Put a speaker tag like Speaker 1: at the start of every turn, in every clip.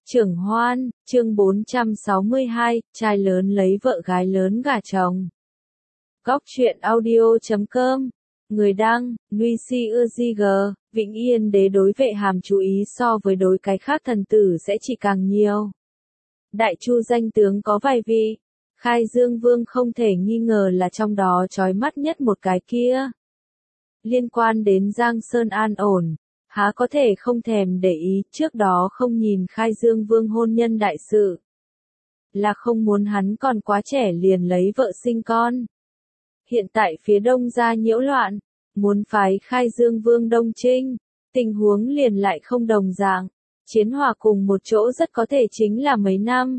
Speaker 1: Trưởng Hoan, chương 462, trai lớn lấy vợ gái lớn gả chồng. Góc truyện audio.com. Người đăng, Nguy Si Ưa Di G, Vĩnh Yên Đế đối Vệ Hàm chú ý so với đối cái khác thần tử sẽ chỉ càng nhiều. Đại Chu danh tướng có vài vị, Khai Dương Vương không thể nghi ngờ là trong đó chói mắt nhất một cái kia. Liên quan đến Giang Sơn an ổn, há có thể không thèm để ý, trước đó không nhìn Khai Dương Vương hôn nhân đại sự. Là không muốn hắn còn quá trẻ liền lấy vợ sinh con. Hiện tại phía đông ra nhiễu loạn, muốn phái Khai Dương Vương Đông Trinh, tình huống liền lại không đồng dạng, chiến hòa cùng một chỗ rất có thể chính là mấy năm.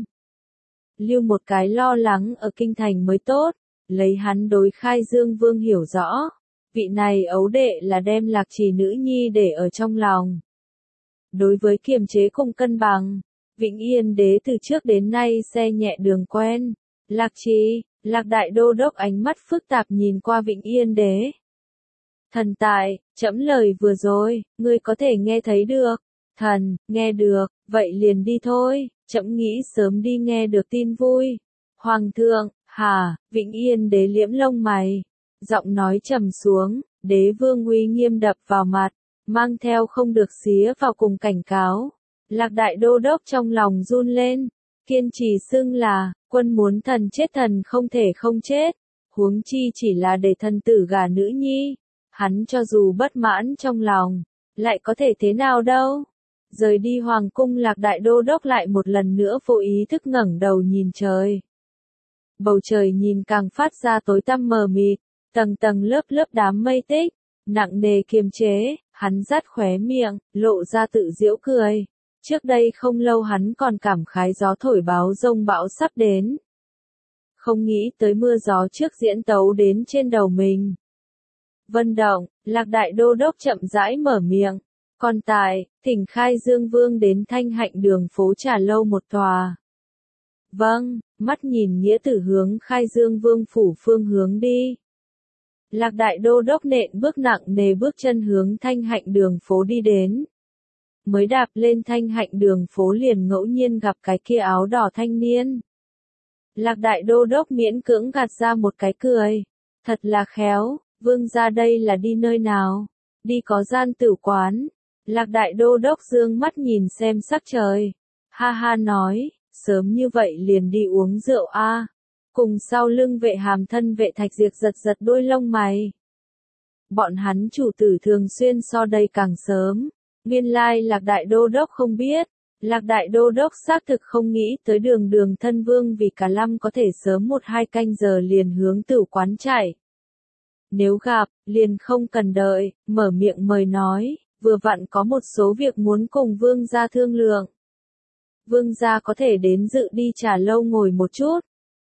Speaker 1: Lưu một cái lo lắng ở kinh thành mới tốt, lấy hắn đối Khai Dương Vương hiểu rõ. Vị này ấu đệ là đem Lạc Trì nữ nhi để ở trong lòng. Đối với kiềm chế cùng cân bằng, Vĩnh Yên Đế từ trước đến nay xe nhẹ đường quen. Lạc Trì, Lạc Đại Đô Đốc ánh mắt phức tạp nhìn qua Vĩnh Yên Đế. Thần tại, trẫm lời vừa rồi, ngươi có thể nghe thấy được. Thần, nghe được, vậy liền đi thôi, trẫm nghĩ sớm đi nghe được tin vui. Hoàng thượng, hả, Vĩnh Yên Đế liễm lông mày. Giọng nói trầm xuống, đế vương uy nghiêm đập vào mặt, mang theo không được xía vào cùng cảnh cáo. Lạc Đại Đô Đốc trong lòng run lên, kiên trì xưng là, quân muốn thần chết thần không thể không chết, huống chi chỉ là để thần tử gả nữ nhi. Hắn cho dù bất mãn trong lòng, lại có thể thế nào đâu. Rời đi hoàng cung, Lạc Đại Đô Đốc lại một lần nữa vô ý thức ngẩng đầu nhìn trời. Bầu trời nhìn càng phát ra tối tăm mờ mịt. Tầng tầng lớp lớp đám mây tích, nặng nề kiềm chế, hắn rát khóe miệng, lộ ra tự giễu cười. Trước đây không lâu hắn còn cảm khái gió thổi báo rông bão sắp đến. Không nghĩ tới mưa gió trước diễn tấu đến trên đầu mình. Vân động, Lạc Đại Đô Đốc chậm rãi mở miệng. Còn tại, thỉnh Khai Dương Vương đến Thanh Hạnh đường phố Trà Lâu một tòa. Vâng, mắt nhìn nghĩa tử hướng Khai Dương Vương phủ phương hướng đi. Lạc Đại Đô Đốc nện bước nặng nề bước chân hướng Thanh Hạnh đường phố đi đến. Mới đạp lên Thanh Hạnh đường phố liền ngẫu nhiên gặp cái kia áo đỏ thanh niên. Lạc Đại Đô Đốc miễn cưỡng gạt ra một cái cười. Thật là khéo, vương gia đây là đi nơi nào? Đi có gian tử quán. Lạc Đại Đô Đốc dương mắt nhìn xem sắc trời. Ha ha nói, sớm như vậy liền đi uống rượu a. Cùng sau lưng Vệ Hàm thân Vệ Thạch Diệp giật giật đôi lông mày. Bọn hắn chủ tử thường xuyên so đây càng sớm. Nguyên lai Lạc Đại Đô Đốc không biết. Lạc Đại Đô Đốc xác thực không nghĩ tới đường thân vương vì cả năm có thể sớm 1-2 canh giờ liền hướng tử quán chạy. Nếu gặp, liền không cần đợi, mở miệng mời nói, vừa vặn có một số việc muốn cùng vương gia thương lượng. Vương gia có thể đến dự đi Trà Lâu ngồi một chút.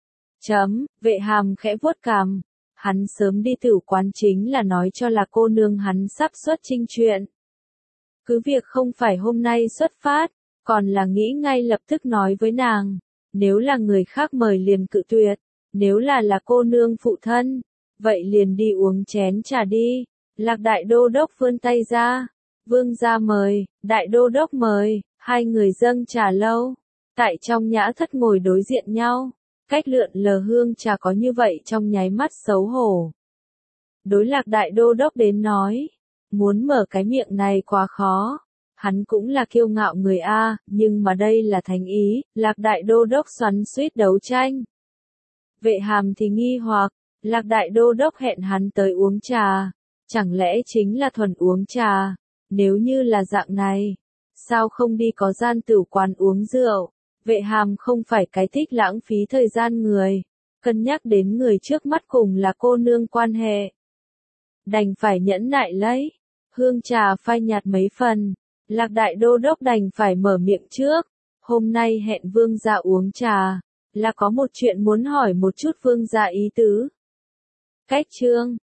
Speaker 1: Vệ Hàm khẽ vuốt cằm. Hắn sớm đi tử quán chính là nói cho là cô nương hắn sắp xuất chinh chuyện. Cứ việc không phải hôm nay xuất phát, còn là nghĩ ngay lập tức nói với nàng. Nếu là người khác mời liền cự tuyệt, nếu là cô nương phụ thân, vậy liền đi uống chén trà đi. Lạc Đại Đô Đốc vươn tay ra. Vương gia mời, Đại Đô Đốc mời, hai người dâng trà lâu. Tại trong nhã thất ngồi đối diện nhau. Cách lượn lờ hương trà có như vậy trong nháy mắt xấu hổ. Đối Lạc Đại Đô Đốc đến nói, muốn mở cái miệng này quá khó. Hắn cũng là kiêu ngạo người A, nhưng mà đây là thành ý, Lạc Đại Đô Đốc xoắn xuýt đấu tranh. Vệ Hàm thì nghi hoặc, Lạc Đại Đô Đốc hẹn hắn tới uống trà, chẳng lẽ chính là thuần uống trà, nếu như là dạng này, sao không đi có gian tử quán uống rượu. Vệ Hàm không phải cái thích lãng phí thời gian người, cân nhắc đến người trước mắt cùng là cô nương quan hệ. Đành phải nhẫn nại lấy, hương trà phai nhạt mấy phần, Lạc Đại Đô Đốc đành phải mở miệng trước, hôm nay hẹn vương gia uống trà, là có một chuyện muốn hỏi một chút vương gia ý tứ. Cách chương,